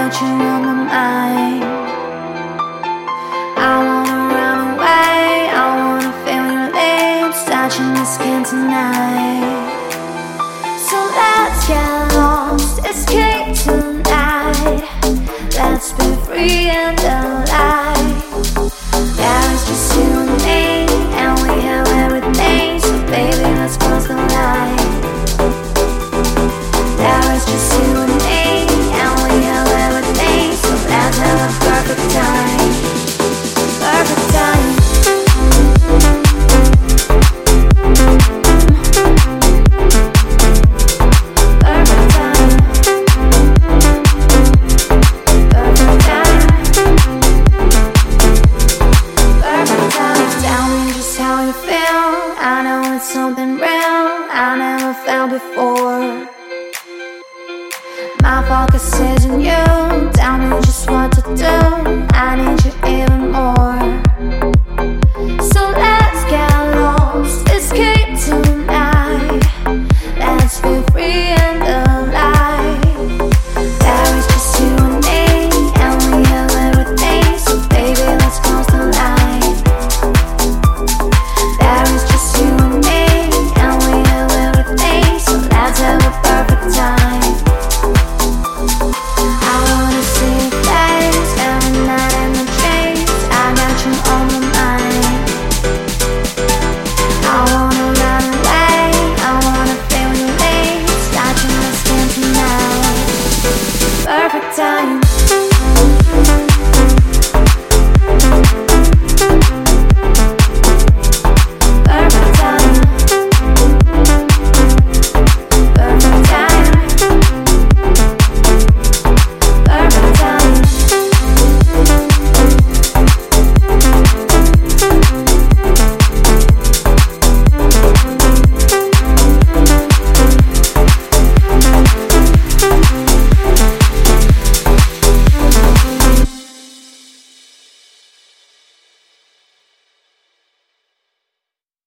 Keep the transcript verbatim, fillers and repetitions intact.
that you're on my mind. I wanna run away, I wanna feel your lips touching my skin tonight. So let's get lost, escape tonight. Let's be free and alive. There's just you and me, and we have everything. So baby, let's cross the line. There is just you and me, and we have everything. So let's have a perfect time. Perfect time. Perfect time. Perfect time. Perfect time. Tell me just how you feel. I know it's something real I never felt before. My focus is on you. Tell me just what to do. I need you even more.